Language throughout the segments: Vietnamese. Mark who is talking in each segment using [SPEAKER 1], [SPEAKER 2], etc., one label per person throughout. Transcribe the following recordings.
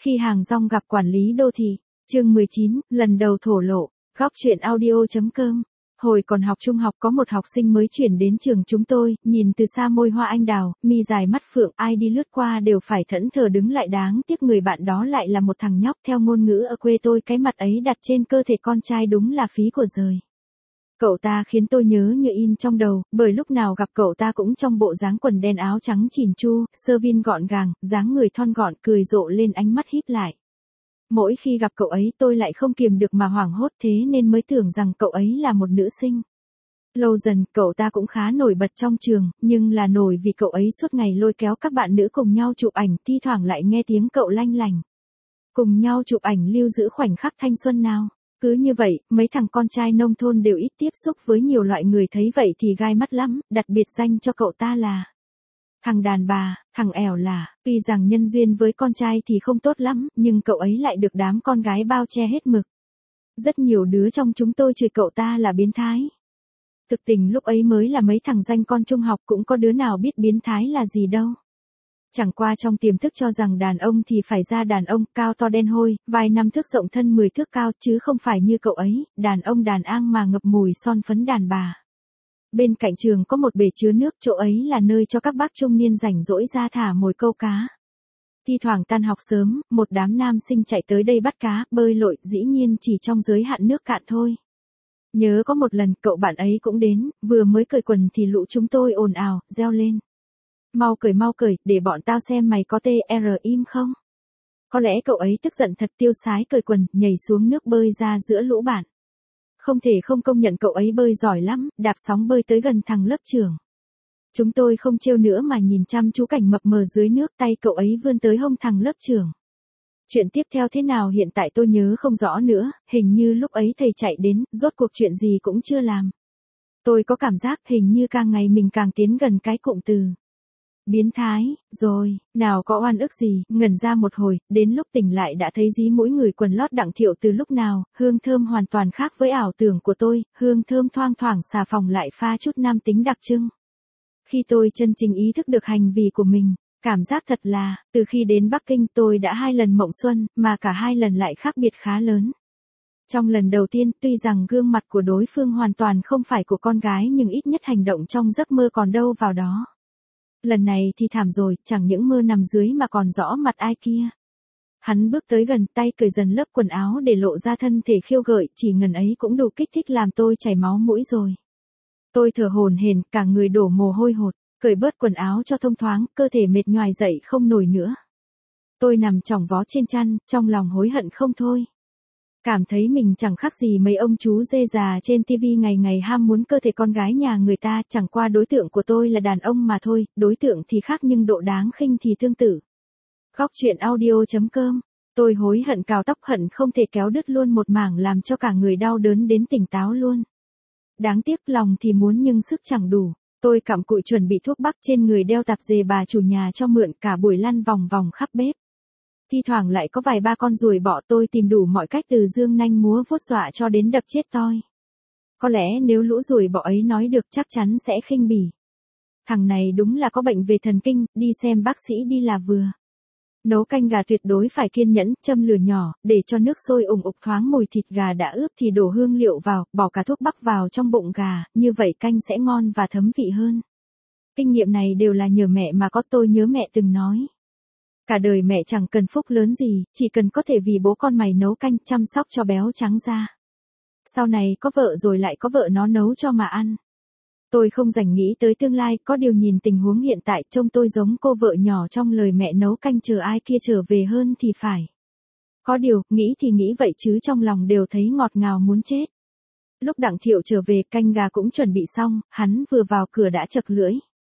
[SPEAKER 1] Khi hàng rong gặp quản lý đô thị, chương 19, lần đầu thổ lộ, góc chuyện audio.com. Hồi còn học trung học có một học sinh mới chuyển đến trường chúng tôi, nhìn từ xa môi hoa anh đào, mi dài mắt phượng, ai đi lướt qua đều phải thẫn thờ đứng lại, đáng tiếc người bạn đó lại là một thằng nhóc. Theo ngôn ngữ ở quê tôi, cái mặt ấy đặt trên cơ thể con trai đúng là phí của giời. Cậu ta khiến tôi nhớ như in trong đầu, bởi lúc nào gặp cậu ta cũng trong bộ dáng quần đen áo trắng chỉn chu, sơ vin gọn gàng, dáng người thon gọn, cười rộ lên, ánh mắt híp lại. Mỗi khi gặp cậu ấy tôi lại không kiềm được mà hoảng hốt, thế nên mới tưởng rằng cậu ấy là một nữ sinh. Lâu dần, cậu ta cũng khá nổi bật trong trường, nhưng là nổi vì cậu ấy suốt ngày lôi kéo các bạn nữ cùng nhau chụp ảnh, thi thoảng lại nghe tiếng cậu lanh lành. Cùng nhau chụp ảnh lưu giữ khoảnh khắc thanh xuân nào. Cứ như vậy, mấy thằng con trai nông thôn đều ít tiếp xúc với nhiều loại người, thấy vậy thì gai mắt lắm, đặt biệt danh cho cậu ta là thằng đàn bà, thằng ẻo lả. Tuy rằng nhân duyên với con trai thì không tốt lắm, nhưng cậu ấy lại được đám con gái bao che hết mực. Rất nhiều đứa trong chúng tôi chửi cậu ta là biến thái. Thực tình lúc ấy mới là mấy thằng danh con trung học, cũng có đứa nào biết biến thái là gì đâu. Chẳng qua trong tiềm thức cho rằng đàn ông thì phải ra đàn ông, cao to đen hôi, vài năm thước rộng thân 10 thước cao, chứ không phải như cậu ấy, đàn ông đàn ang mà ngập mùi son phấn đàn bà. Bên cạnh trường có một bể chứa nước, chỗ ấy là nơi cho các bác trung niên rảnh rỗi ra thả mồi câu cá. Thi thoảng tan học sớm, một đám nam sinh chạy tới đây bắt cá, bơi lội, dĩ nhiên chỉ trong giới hạn nước cạn thôi. Nhớ có một lần cậu bạn ấy cũng đến, vừa mới cởi quần thì lũ chúng tôi ồn ào, reo lên. Mau cởi, để bọn tao xem mày có TR im không? Có lẽ cậu ấy tức giận thật, tiêu sái cởi quần, nhảy xuống nước bơi ra giữa lũ bạn. Không thể không công nhận cậu ấy bơi giỏi lắm, đạp sóng bơi tới gần thằng lớp trưởng. Chúng tôi không trêu nữa mà nhìn chăm chú cảnh mập mờ dưới nước, tay cậu ấy vươn tới hông thằng lớp trưởng. Chuyện tiếp theo thế nào hiện tại tôi nhớ không rõ nữa, hình như lúc ấy thầy chạy đến, rốt cuộc chuyện gì cũng chưa làm. Tôi có cảm giác hình như càng ngày mình càng tiến gần cái cụm từ biến thái, rồi, nào có oan ức gì, ngẩn ra một hồi, đến lúc tỉnh lại đã thấy dí mũi người quần lót Đặng Thiệu từ lúc nào, hương thơm hoàn toàn khác với ảo tưởng của tôi, hương thơm thoang thoảng xà phòng lại pha chút nam tính đặc trưng. Khi tôi chân chính ý thức được hành vi của mình, cảm giác thật là, từ khi đến Bắc Kinh tôi đã 2 lần mộng xuân, mà cả 2 lần lại khác biệt khá lớn. Trong lần đầu tiên, tuy rằng gương mặt của đối phương hoàn toàn không phải của con gái, nhưng ít nhất hành động trong giấc mơ còn đâu vào đó. Lần này thì thảm rồi, chẳng những mơ nằm dưới mà còn rõ mặt ai kia. Hắn bước tới gần, tay cởi dần lớp quần áo để lộ ra thân thể khiêu gợi, chỉ ngần ấy cũng đủ kích thích làm tôi chảy máu mũi rồi. Tôi thở hổn hển, cả người đổ mồ hôi hột, cởi bớt quần áo cho thông thoáng, cơ thể mệt nhoài dậy không nổi nữa. Tôi nằm chỏng vó trên chăn, trong lòng hối hận không thôi. Cảm thấy mình chẳng khác gì mấy ông chú dê già trên TV ngày ngày ham muốn cơ thể con gái nhà người ta, chẳng qua đối tượng của tôi là đàn ông mà thôi, đối tượng thì khác nhưng độ đáng khinh thì tương tự. Góc chuyện audio.com. Tôi hối hận cào tóc, hận không thể kéo đứt luôn một mảng làm cho cả người đau đớn đến tỉnh táo luôn. Đáng tiếc lòng thì muốn nhưng sức chẳng đủ. Tôi cặm cụi chuẩn bị thuốc bắc trên người, đeo tạp dề bà chủ nhà cho mượn, cả buổi lăn vòng vòng khắp bếp. Thi thoảng lại có vài ba con ruồi bọ, tôi tìm đủ mọi cách từ dương nanh múa vuốt dọa cho đến đập chết toi. Có lẽ nếu lũ ruồi bọ ấy nói được chắc chắn sẽ khinh bỉ. Thằng này đúng là có bệnh về thần kinh, đi xem bác sĩ đi là vừa. Nấu canh gà tuyệt đối phải kiên nhẫn, châm lửa nhỏ, để cho nước sôi ủng ục thoáng mùi thịt gà đã ướp thì đổ hương liệu vào, bỏ cả thuốc bắc vào trong bụng gà, như vậy canh sẽ ngon và thấm vị hơn. Kinh nghiệm này đều là nhờ mẹ mà có, tôi nhớ mẹ từng nói. Cả đời mẹ chẳng cần phúc lớn gì, chỉ cần có thể vì bố con mày nấu canh chăm sóc cho béo trắng da. Sau này có vợ rồi lại có vợ nó nấu cho mà ăn. Tôi không rảnh nghĩ tới tương lai, có điều nhìn tình huống hiện tại trông tôi giống cô vợ nhỏ trong lời mẹ nấu canh chờ ai kia trở về hơn thì phải. Có điều, nghĩ thì nghĩ vậy chứ trong lòng đều thấy ngọt ngào muốn chết. Lúc Đặng Thiệu trở về, canh gà cũng chuẩn bị xong, hắn vừa vào cửa đã chật lưỡi.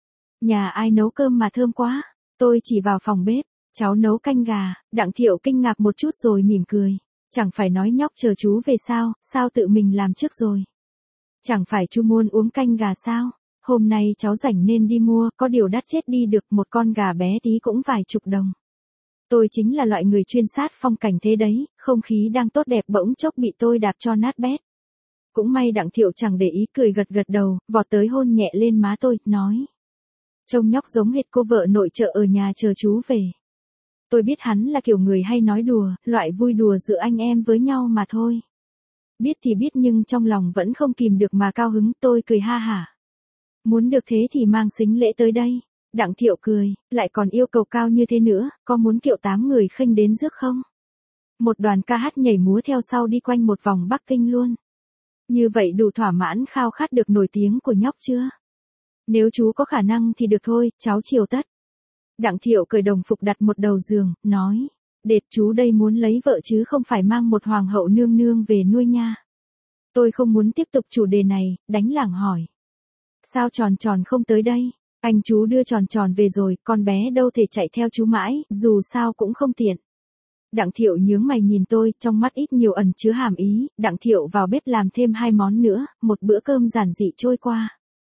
[SPEAKER 1] Nhà ai nấu cơm mà thơm quá, tôi chỉ vào phòng bếp. Cháu nấu canh gà. Đặng Thiệu kinh ngạc một chút rồi mỉm cười. Chẳng phải nói nhóc chờ chú về sao tự mình làm trước rồi. Chẳng phải chú muốn uống canh gà sao, hôm nay cháu rảnh nên đi mua, có điều đắt chết đi được, một con gà bé tí cũng vài chục đồng. Tôi chính là loại người chuyên sát phong cảnh thế đấy, không khí đang tốt đẹp bỗng chốc bị tôi đạp cho nát bét. Cũng may Đặng Thiệu chẳng để ý, cười gật gật đầu, vọt tới hôn nhẹ lên má tôi, nói. Trông nhóc giống hệt cô vợ nội trợ ở nhà chờ chú về. Tôi biết hắn là kiểu người hay nói đùa, loại vui đùa giữa anh em với nhau mà thôi. Biết thì biết nhưng trong lòng vẫn không kìm được mà cao hứng, tôi cười ha hả. Muốn được thế thì mang sính lễ tới đây. Đặng Thiệu cười, lại còn yêu cầu cao như thế nữa, có muốn kiệu 8 người khênh đến rước không? Một đoàn ca hát nhảy múa theo sau đi quanh một vòng Bắc Kinh luôn. Như vậy đủ thỏa mãn khao khát được nổi tiếng của nhóc chưa? Nếu chú có khả năng thì được thôi, cháu chiều tất. Đặng Thiệu cởi đồng phục đặt một đầu giường, nói. Đệt chú đây muốn lấy vợ chứ không phải mang một hoàng hậu nương nương về nuôi nha. Tôi không muốn tiếp tục chủ đề này, đánh lảng hỏi. Sao Tròn Tròn không tới đây? Anh chú đưa Tròn Tròn về rồi, con bé đâu thể chạy theo chú mãi, dù sao cũng không tiện. Đặng Thiệu nhướng mày nhìn tôi, trong mắt ít nhiều ẩn chứa hàm ý. Đặng Thiệu vào bếp làm thêm 2 món nữa, một bữa cơm giản dị trôi qua.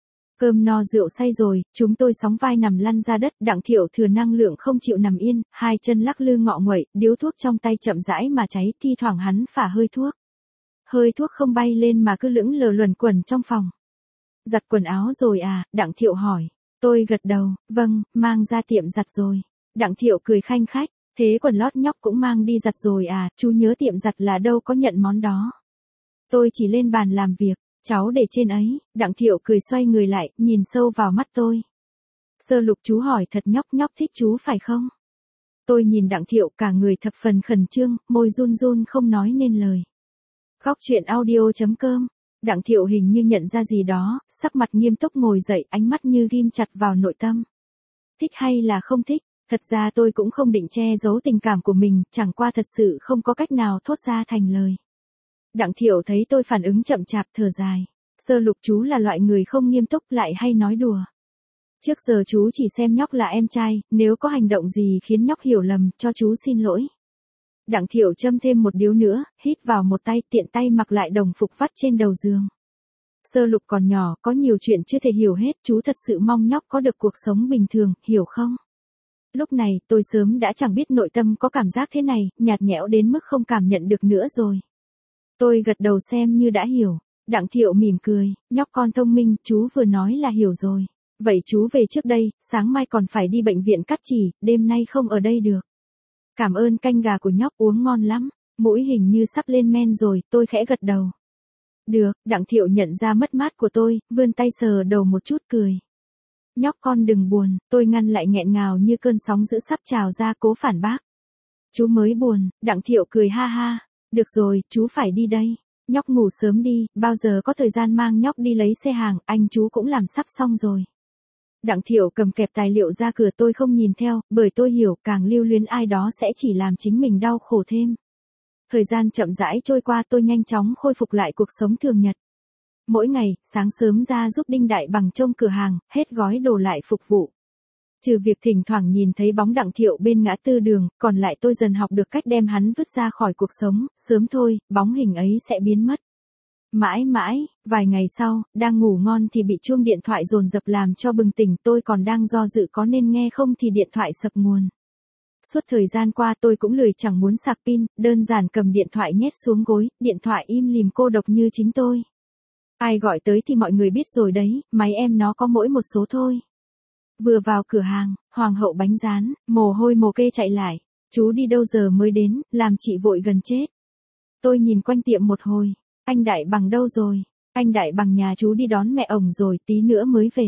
[SPEAKER 1] Cơm no rượu say rồi, chúng tôi sóng vai nằm lăn ra đất. Đặng Thiệu thừa năng lượng không chịu nằm yên, 2 chân lắc lư ngọ nguậy, điếu thuốc trong tay chậm rãi mà cháy, thi thoảng hắn phả hơi thuốc. Hơi thuốc không bay lên mà cứ lững lờ luẩn quẩn trong phòng. Giặt quần áo rồi à? Đặng Thiệu hỏi. Tôi gật đầu, vâng, mang ra tiệm giặt rồi. Đặng Thiệu cười khanh khách, thế quần lót nhóc cũng mang đi giặt rồi à? Chú nhớ tiệm giặt là đâu có nhận món đó. Tôi chỉ lên bàn làm việc, cháu để trên ấy. Đặng Thiệu cười xoay người lại, nhìn sâu vào mắt tôi. Sơ Lục chú hỏi thật, nhóc thích chú phải không? Tôi nhìn Đặng Thiệu, cả người thập phần khẩn trương, môi run run không nói nên lời. Khóc chuyện audio.com. Đặng Thiệu hình như nhận ra gì đó, sắc mặt nghiêm túc ngồi dậy, ánh mắt như ghim chặt vào nội tâm. Thích hay là không thích? Thật ra tôi cũng không định che giấu tình cảm của mình, chẳng qua thật sự không có cách nào thốt ra thành lời. Đặng Thiệu thấy tôi phản ứng chậm chạp thở dài. Sơ Lục chú là loại người không nghiêm túc lại hay nói đùa. Trước giờ chú chỉ xem nhóc là em trai, nếu có hành động gì khiến nhóc hiểu lầm, cho chú xin lỗi. Đặng Thiệu châm thêm một điếu nữa, hít vào một tay, tiện tay mặc lại đồng phục vắt trên đầu giường. Sơ Lục còn nhỏ, có nhiều chuyện chưa thể hiểu hết, chú thật sự mong nhóc có được cuộc sống bình thường, hiểu không? Lúc này, tôi sớm đã chẳng biết nội tâm có cảm giác thế này, nhạt nhẽo đến mức không cảm nhận được nữa rồi. Tôi gật đầu xem như đã hiểu. Đặng Thiệu mỉm cười, nhóc con thông minh, chú vừa nói là hiểu rồi. Vậy chú về trước đây, sáng mai còn phải đi bệnh viện cắt chỉ, đêm nay không ở đây được. Cảm ơn canh gà của nhóc, uống ngon lắm. Mũi hình như sắp lên men rồi, tôi khẽ gật đầu. Được, Đặng Thiệu nhận ra mất mát của tôi, vươn tay sờ đầu một chút cười. Nhóc con đừng buồn, tôi ngăn lại nghẹn ngào như cơn sóng dữ sắp trào ra, cố phản bác. Chú mới buồn. Đặng Thiệu cười ha ha. Được rồi, chú phải đi đây. Nhóc ngủ sớm đi, bao giờ có thời gian mang nhóc đi lấy xe hàng, anh chú cũng làm sắp xong rồi. Đặng Thiệu cầm kẹp tài liệu ra cửa, tôi không nhìn theo, bởi tôi hiểu càng lưu luyến ai đó sẽ chỉ làm chính mình đau khổ thêm. Thời gian chậm rãi trôi qua, tôi nhanh chóng khôi phục lại cuộc sống thường nhật. Mỗi ngày, sáng sớm ra giúp Đinh Đại Bằng trông cửa hàng, hết gói đồ lại phục vụ. Trừ việc thỉnh thoảng nhìn thấy bóng Đặng Thiệu bên ngã tư đường, còn lại tôi dần học được cách đem hắn vứt ra khỏi cuộc sống, sớm thôi, bóng hình ấy sẽ biến mất. Mãi mãi, vài ngày sau, đang ngủ ngon thì bị chuông điện thoại dồn dập làm cho bừng tỉnh, tôi còn đang do dự có nên nghe không thì điện thoại sập nguồn. Suốt thời gian qua tôi cũng lười chẳng muốn sạc pin, đơn giản cầm điện thoại nhét xuống gối, điện thoại im lìm cô độc như chính tôi. Ai gọi tới thì mọi người biết rồi đấy, máy em nó có mỗi một số thôi. Vừa vào cửa hàng, Hoàng hậu bánh rán, mồ hôi mồ kê chạy lại. Chú đi đâu giờ mới đến, làm chị vội gần chết. Tôi nhìn quanh tiệm một hồi. Anh Đại Bằng đâu rồi? Anh Đại Bằng nhà chú đi đón mẹ ổng rồi, tí nữa mới về.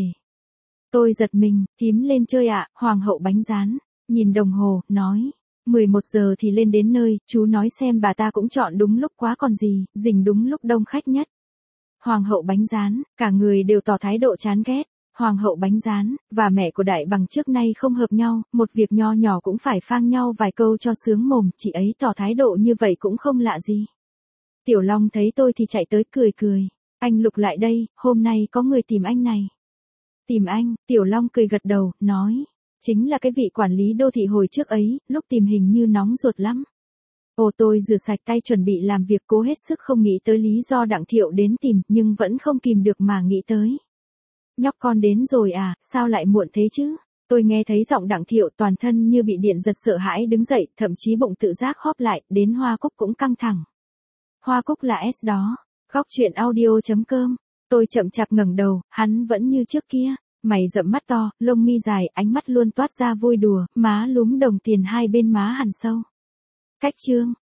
[SPEAKER 1] Tôi giật mình, thím lên chơi ạ. Hoàng hậu bánh rán. Nhìn đồng hồ, nói. 11 giờ thì lên đến nơi, chú nói xem bà ta cũng chọn đúng lúc quá còn gì, rình đúng lúc đông khách nhất. Hoàng hậu bánh rán, cả người đều tỏ thái độ chán ghét. Hoàng hậu bánh rán, và mẹ của Đại Bằng trước nay không hợp nhau, một việc nho nhỏ cũng phải phang nhau vài câu cho sướng mồm, chị ấy tỏ thái độ như vậy cũng không lạ gì. Tiểu Long thấy tôi thì chạy tới cười cười. Anh Lục lại đây, hôm nay có người tìm anh này. Tìm anh, Tiểu Long cười gật đầu, nói. Chính là cái vị quản lý đô thị hồi trước ấy, lúc tìm hình như nóng ruột lắm. Ồ, tôi rửa sạch tay chuẩn bị làm việc, cố hết sức không nghĩ tới lý do Đặng Thiệu đến tìm, nhưng vẫn không kìm được mà nghĩ tới. Nhóc con đến rồi à, sao lại muộn thế chứ? Tôi nghe thấy giọng Đặng Thiệu, toàn thân như bị điện giật, sợ hãi đứng dậy, thậm chí bụng tự giác hóp lại, đến Hoa Cúc cũng căng thẳng. Hoa Cúc là S đó. Khóc chuyện audio.com. Tôi chậm chạp ngẩng đầu, hắn vẫn như trước kia. mày rậm mắt to, lông mi dài, ánh mắt luôn toát ra vui đùa, má lúm đồng tiền hai bên má hằn sâu. Cách chương